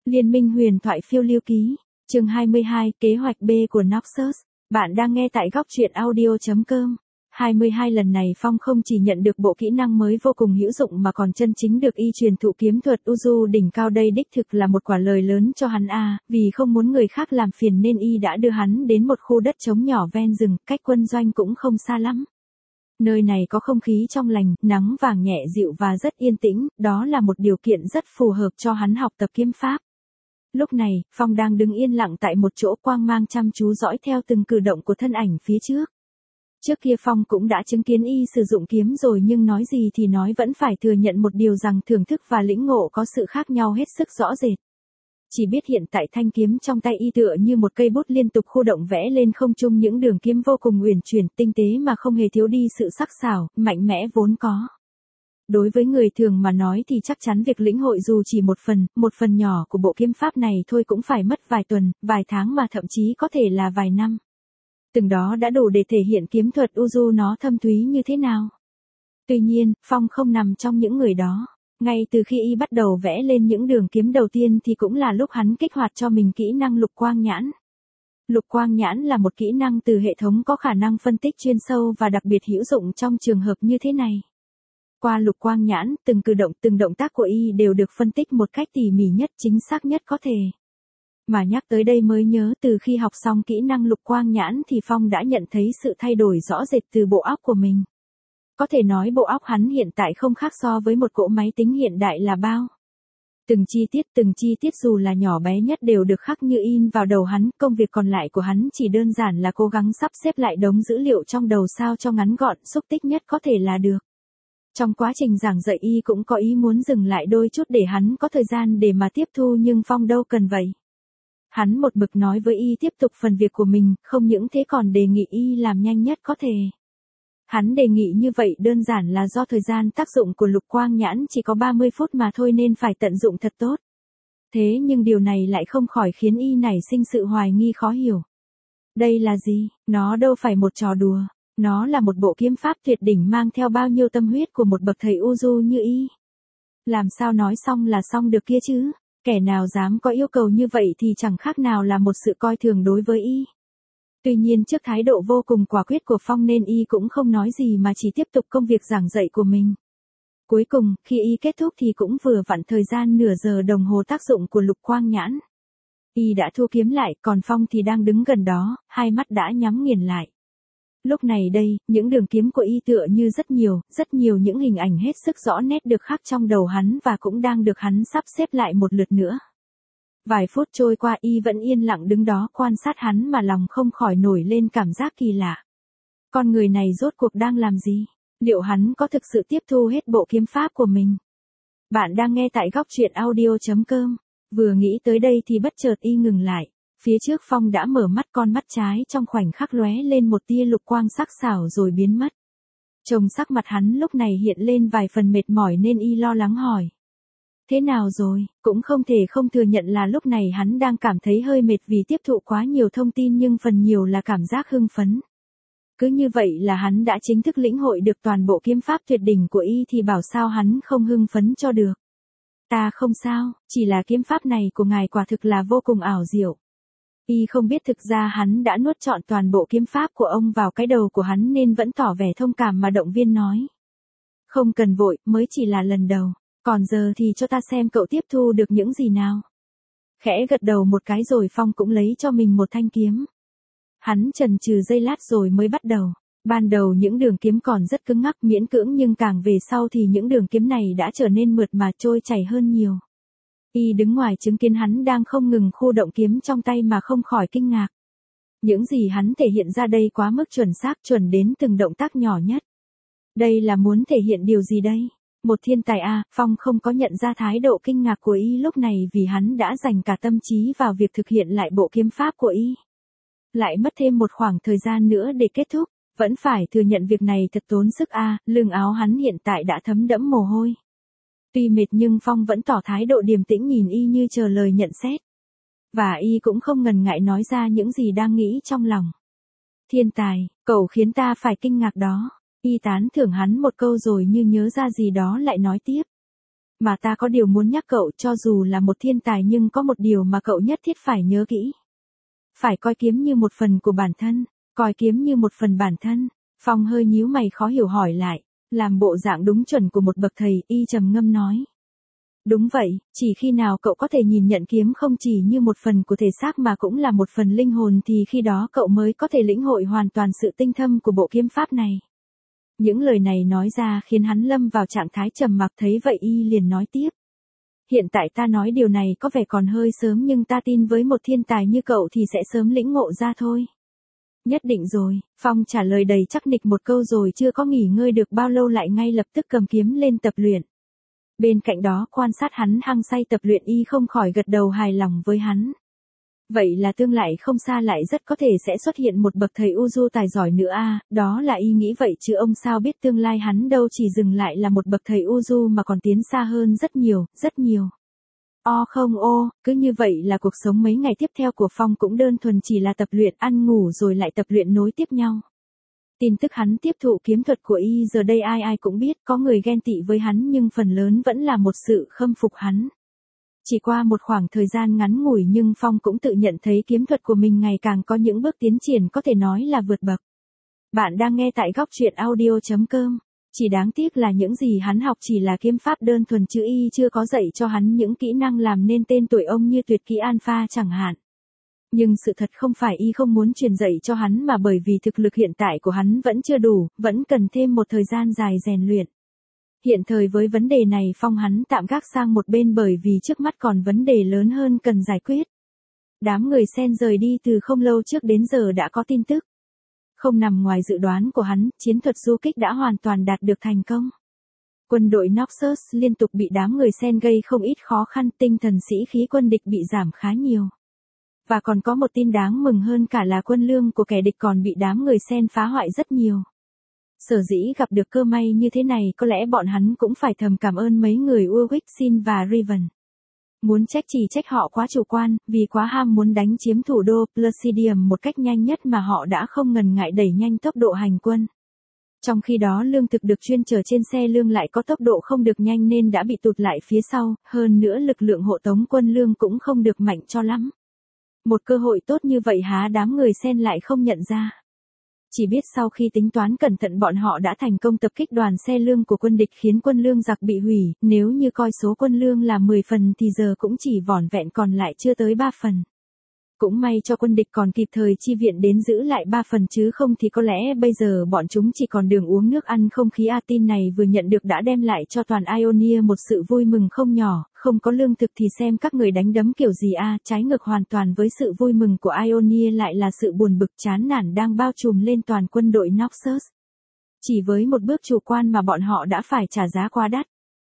Liên minh huyền thoại phiêu lưu ký, chương 22, kế hoạch B của Noxus. Bạn đang nghe tại góc truyện audio.com. 22 lần này Phong không chỉ nhận được bộ kỹ năng mới vô cùng hữu dụng mà còn chân chính được y truyền thụ kiếm thuật Uju đỉnh cao, đây đích thực là một quả lời lớn cho hắn vì không muốn người khác làm phiền nên y đã đưa hắn đến một khu đất trống nhỏ ven rừng, cách quân doanh cũng không xa lắm. Nơi này có không khí trong lành, nắng vàng nhẹ dịu và rất yên tĩnh, đó là một điều kiện rất phù hợp cho hắn học tập kiếm pháp. Lúc này, Phong đang đứng yên lặng tại một chỗ, quang mang chăm chú dõi theo từng cử động của thân ảnh phía trước. Trước kia Phong cũng đã chứng kiến y sử dụng kiếm rồi, nhưng nói gì thì nói vẫn phải thừa nhận một điều rằng thưởng thức và lĩnh ngộ có sự khác nhau hết sức rõ rệt. Chỉ biết hiện tại thanh kiếm trong tay y tựa như một cây bút liên tục khu động vẽ lên không trung những đường kiếm vô cùng uyển chuyển, tinh tế mà không hề thiếu đi sự sắc sảo, mạnh mẽ vốn có. Đối với người thường mà nói thì chắc chắn việc lĩnh hội dù chỉ một phần nhỏ của bộ kiếm pháp này thôi cũng phải mất vài tuần, vài tháng mà thậm chí có thể là vài năm. Từng đó đã đủ để thể hiện kiếm thuật Uju nó thâm thúy như thế nào. Tuy nhiên, Phong không nằm trong những người đó. Ngay từ khi y bắt đầu vẽ lên những đường kiếm đầu tiên thì cũng là lúc hắn kích hoạt cho mình kỹ năng lục quang nhãn. Lục quang nhãn là một kỹ năng từ hệ thống có khả năng phân tích chuyên sâu và đặc biệt hữu dụng trong trường hợp như thế này. Qua lục quang nhãn, từng cử động từng động tác của y đều được phân tích một cách tỉ mỉ nhất, chính xác nhất có thể. Mà nhắc tới đây mới nhớ, từ khi học xong kỹ năng lục quang nhãn thì Phong đã nhận thấy sự thay đổi rõ rệt từ bộ óc của mình. Có thể nói bộ óc hắn hiện tại không khác so với một cỗ máy tính hiện đại là bao. Từng chi tiết dù là nhỏ bé nhất đều được khắc như in vào đầu hắn, công việc còn lại của hắn chỉ đơn giản là cố gắng sắp xếp lại đống dữ liệu trong đầu sao cho ngắn gọn, xúc tích nhất có thể là được. Trong quá trình giảng dạy y cũng có ý muốn dừng lại đôi chút để hắn có thời gian để mà tiếp thu, nhưng Phong đâu cần vậy. Hắn một mực nói với y tiếp tục phần việc của mình, không những thế còn đề nghị y làm nhanh nhất có thể. Hắn đề nghị như vậy đơn giản là do thời gian tác dụng của lục quang nhãn chỉ có 30 phút mà thôi nên phải tận dụng thật tốt. Thế nhưng điều này lại không khỏi khiến y nảy sinh sự hoài nghi khó hiểu. Đây là gì? Nó đâu phải một trò đùa. Nó là một bộ kiếm pháp tuyệt đỉnh mang theo bao nhiêu tâm huyết của một bậc thầy Uju như y. Làm sao nói xong là xong được kia chứ? Kẻ nào dám có yêu cầu như vậy thì chẳng khác nào là một sự coi thường đối với y. Tuy nhiên trước thái độ vô cùng quả quyết của Phong nên y cũng không nói gì mà chỉ tiếp tục công việc giảng dạy của mình. Cuối cùng, khi y kết thúc thì cũng vừa vặn thời gian nửa giờ đồng hồ tác dụng của lục quang nhãn. Y đã thu kiếm lại, còn Phong thì đang đứng gần đó, hai mắt đã nhắm nghiền lại. Lúc này đây, những đường kiếm của y tựa như rất nhiều những hình ảnh hết sức rõ nét được khắc trong đầu hắn và cũng đang được hắn sắp xếp lại một lượt nữa. Vài phút trôi qua y vẫn yên lặng đứng đó quan sát hắn mà lòng không khỏi nổi lên cảm giác kỳ lạ. Con người này rốt cuộc đang làm gì? Liệu hắn có thực sự tiếp thu hết bộ kiếm pháp của mình? Bạn đang nghe tại góc truyện audio.com. Vừa nghĩ tới đây thì bất chợt y ngừng lại. Phía trước Phong đã mở mắt, con mắt trái trong khoảnh khắc lóe lên một tia lục quang sắc sảo rồi biến mất. Trông sắc mặt hắn lúc này hiện lên vài phần mệt mỏi nên y lo lắng hỏi. Thế nào rồi? Cũng không thể không thừa nhận là lúc này hắn đang cảm thấy hơi mệt vì tiếp thụ quá nhiều thông tin, nhưng phần nhiều là cảm giác hưng phấn. Cứ như vậy là hắn đã chính thức lĩnh hội được toàn bộ kiếm pháp tuyệt đỉnh của y thì bảo sao hắn không hưng phấn cho được. Ta không sao, chỉ là kiếm pháp này của ngài quả thực là vô cùng ảo diệu. Y không biết thực ra hắn đã nuốt trọn toàn bộ kiếm pháp của ông vào cái đầu của hắn nên vẫn tỏ vẻ thông cảm mà động viên nói. Không cần vội, mới chỉ là lần đầu. Còn giờ thì cho ta xem cậu tiếp thu được những gì nào. Khẽ gật đầu một cái rồi Phong cũng lấy cho mình một thanh kiếm. Hắn chần chừ giây lát rồi mới bắt đầu. Ban đầu những đường kiếm còn rất cứng ngắc miễn cưỡng, nhưng càng về sau thì những đường kiếm này đã trở nên mượt mà trôi chảy hơn nhiều. Y đứng ngoài chứng kiến hắn đang không ngừng khu động kiếm trong tay mà không khỏi kinh ngạc. Những gì hắn thể hiện ra đây quá mức chuẩn xác, chuẩn đến từng động tác nhỏ nhất. Đây là muốn thể hiện điều gì đây? Một thiên tài Phong không có nhận ra thái độ kinh ngạc của y lúc này vì hắn đã dành cả tâm trí vào việc thực hiện lại bộ kiếm pháp của y. Lại mất thêm một khoảng thời gian nữa để kết thúc, vẫn phải thừa nhận việc này thật tốn sức lưng áo hắn hiện tại đã thấm đẫm mồ hôi. Tuy mệt nhưng Phong vẫn tỏ thái độ điềm tĩnh nhìn y như chờ lời nhận xét. Và y cũng không ngần ngại nói ra những gì đang nghĩ trong lòng. Thiên tài, cậu khiến ta phải kinh ngạc đó. Y tán thưởng hắn một câu rồi như nhớ ra gì đó lại nói tiếp. Mà ta có điều muốn nhắc cậu, cho dù là một thiên tài nhưng có một điều mà cậu nhất thiết phải nhớ kỹ. Phải coi kiếm như một phần của bản thân, coi kiếm như một phần bản thân. Phong hơi nhíu mày khó hiểu hỏi lại, làm bộ dạng đúng chuẩn của một bậc thầy, y trầm ngâm nói. Đúng vậy, chỉ khi nào cậu có thể nhìn nhận kiếm không chỉ như một phần của thể xác mà cũng là một phần linh hồn thì khi đó cậu mới có thể lĩnh hội hoàn toàn sự tinh thâm của bộ kiếm pháp này. Những lời này nói ra khiến hắn lâm vào trạng thái trầm mặc, thấy vậy y liền nói tiếp. Hiện tại ta nói điều này có vẻ còn hơi sớm nhưng ta tin với một thiên tài như cậu thì sẽ sớm lĩnh ngộ ra thôi. Nhất định rồi, Phong trả lời đầy chắc nịch một câu rồi chưa có nghỉ ngơi được bao lâu lại ngay lập tức cầm kiếm lên tập luyện. Bên cạnh đó quan sát hắn hăng say tập luyện y không khỏi gật đầu hài lòng với hắn. Vậy là tương lai không xa lại rất có thể sẽ xuất hiện một bậc thầy Uju tài giỏi nữa a, đó là y nghĩ vậy chứ ông sao biết tương lai hắn đâu chỉ dừng lại là một bậc thầy Uju mà còn tiến xa hơn rất nhiều, rất nhiều. Không cứ như vậy là cuộc sống mấy ngày tiếp theo của Phong cũng đơn thuần chỉ là tập luyện, ăn ngủ rồi lại tập luyện nối tiếp nhau. Tin tức hắn tiếp thụ kiếm thuật của y giờ đây ai ai cũng biết, có người ghen tị với hắn nhưng phần lớn vẫn là một sự khâm phục hắn. Chỉ qua một khoảng thời gian ngắn ngủi nhưng Phong cũng tự nhận thấy kiếm thuật của mình ngày càng có những bước tiến triển có thể nói là vượt bậc. Bạn đang nghe tại góc truyện audio.com. Chỉ đáng tiếc là những gì hắn học chỉ là kiếm pháp đơn thuần chứ y chưa có dạy cho hắn những kỹ năng làm nên tên tuổi ông như tuyệt kỹ alpha chẳng hạn. Nhưng sự thật không phải y không muốn truyền dạy cho hắn mà bởi vì thực lực hiện tại của hắn vẫn chưa đủ, vẫn cần thêm một thời gian dài rèn luyện. Hiện thời với vấn đề này Phong hắn tạm gác sang một bên bởi vì trước mắt còn vấn đề lớn hơn cần giải quyết. Đám người Sen rời đi từ không lâu trước đến giờ đã có tin tức. Không nằm ngoài dự đoán của hắn, chiến thuật du kích đã hoàn toàn đạt được thành công. Quân đội Noxus liên tục bị đám người Sen gây không ít khó khăn, tinh thần sĩ khí quân địch bị giảm khá nhiều. Và còn có một tin đáng mừng hơn cả là quân lương của kẻ địch còn bị đám người Sen phá hoại rất nhiều. Sở dĩ gặp được cơ may như thế này có lẽ bọn hắn cũng phải thầm cảm ơn mấy người Urwix Sin và Riven. Muốn trách chỉ trách họ quá chủ quan, vì quá ham muốn đánh chiếm thủ đô Placidium một cách nhanh nhất mà họ đã không ngần ngại đẩy nhanh tốc độ hành quân. Trong khi đó lương thực được chuyên chở trên xe lương lại có tốc độ không được nhanh nên đã bị tụt lại phía sau, hơn nữa lực lượng hộ tống quân lương cũng không được mạnh cho lắm. Một cơ hội tốt như vậy há đám người Sen lại không nhận ra. Chỉ biết sau khi tính toán cẩn thận bọn họ đã thành công tập kích đoàn xe lương của quân địch khiến quân lương giặc bị hủy, nếu như coi số quân lương là 10 phần thì giờ cũng chỉ vỏn vẹn còn lại chưa tới 3 phần. Cũng may cho quân địch còn kịp thời chi viện đến giữ lại 3 phần chứ không thì có lẽ bây giờ bọn chúng chỉ còn đường uống nước ăn không khí. Tin này vừa nhận được đã đem lại cho toàn Ionia một sự vui mừng không nhỏ, không có lương thực thì xem các người đánh đấm kiểu gì trái ngược hoàn toàn với sự vui mừng của Ionia lại là sự buồn bực chán nản đang bao trùm lên toàn quân đội Noxus. Chỉ với một bước chủ quan mà bọn họ đã phải trả giá quá đắt.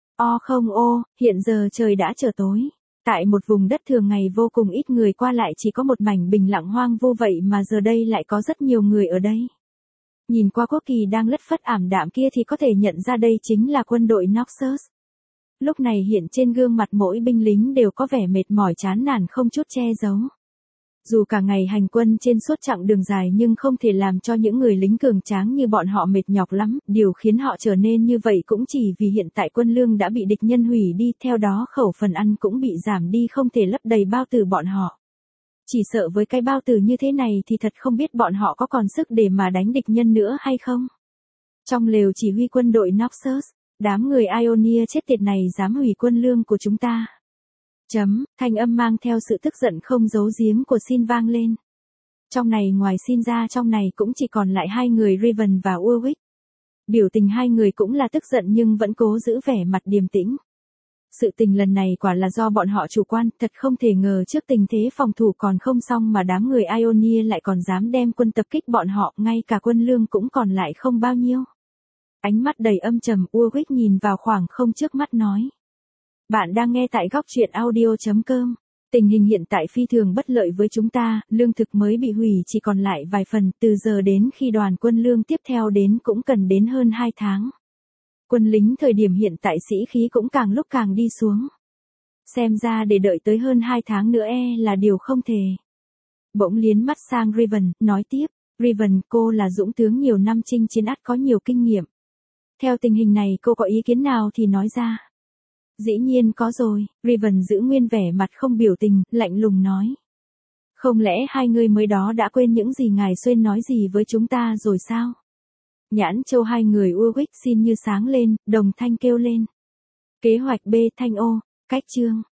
Hiện giờ trời đã trở tối. Tại một vùng đất thường ngày vô cùng ít người qua lại chỉ có một mảnh bình lặng hoang vô vậy mà giờ đây lại có rất nhiều người ở đây. Nhìn qua quốc kỳ đang lất phất ảm đạm kia thì có thể nhận ra đây chính là quân đội Noxus. Lúc này hiện trên gương mặt mỗi binh lính đều có vẻ mệt mỏi chán nản không chút che giấu. Dù cả ngày hành quân trên suốt chặng đường dài nhưng không thể làm cho những người lính cường tráng như bọn họ mệt nhọc lắm, điều khiến họ trở nên như vậy cũng chỉ vì hiện tại quân lương đã bị địch nhân hủy đi, theo đó khẩu phần ăn cũng bị giảm đi không thể lấp đầy bao tử bọn họ. Chỉ sợ với cái bao tử như thế này thì thật không biết bọn họ có còn sức để mà đánh địch nhân nữa hay không. Trong lều chỉ huy quân đội Noxus, đám người Ionia chết tiệt này dám hủy quân lương của chúng ta. Thanh âm mang theo sự tức giận không giấu giếm của Sin vang lên. Trong này ngoài Sin ra trong này cũng chỉ còn lại hai người Riven và Urwix. Biểu tình hai người cũng là tức giận nhưng vẫn cố giữ vẻ mặt điềm tĩnh. Sự tình lần này quả là do bọn họ chủ quan, thật không thể ngờ trước tình thế phòng thủ còn không xong mà đám người Ionia lại còn dám đem quân tập kích bọn họ, ngay cả quân lương cũng còn lại không bao nhiêu. Ánh mắt đầy âm trầm, Urwix nhìn vào khoảng không trước mắt nói. Bạn đang nghe tại góc truyện audio.com. Tình hình hiện tại phi thường bất lợi với chúng ta, lương thực mới bị hủy chỉ còn lại vài phần, từ giờ đến khi đoàn quân lương tiếp theo đến cũng cần đến hơn 2 tháng. Quân lính thời điểm hiện tại sĩ khí cũng càng lúc càng đi xuống. Xem ra để đợi tới hơn 2 tháng nữa là điều không thể. Bỗng liến mắt sang Riven, nói tiếp, Riven, cô là dũng tướng nhiều năm chinh chiến ắt có nhiều kinh nghiệm. Theo tình hình này cô có ý kiến nào thì nói ra. Dĩ nhiên có rồi, Riven giữ nguyên vẻ mặt không biểu tình, lạnh lùng nói. Không lẽ hai người mới đó đã quên những gì ngài Xuyên nói gì với chúng ta rồi sao? Nhãn châu hai người Urwix xin như sáng lên, đồng thanh kêu lên. Kế hoạch B thanh ô, cách chương.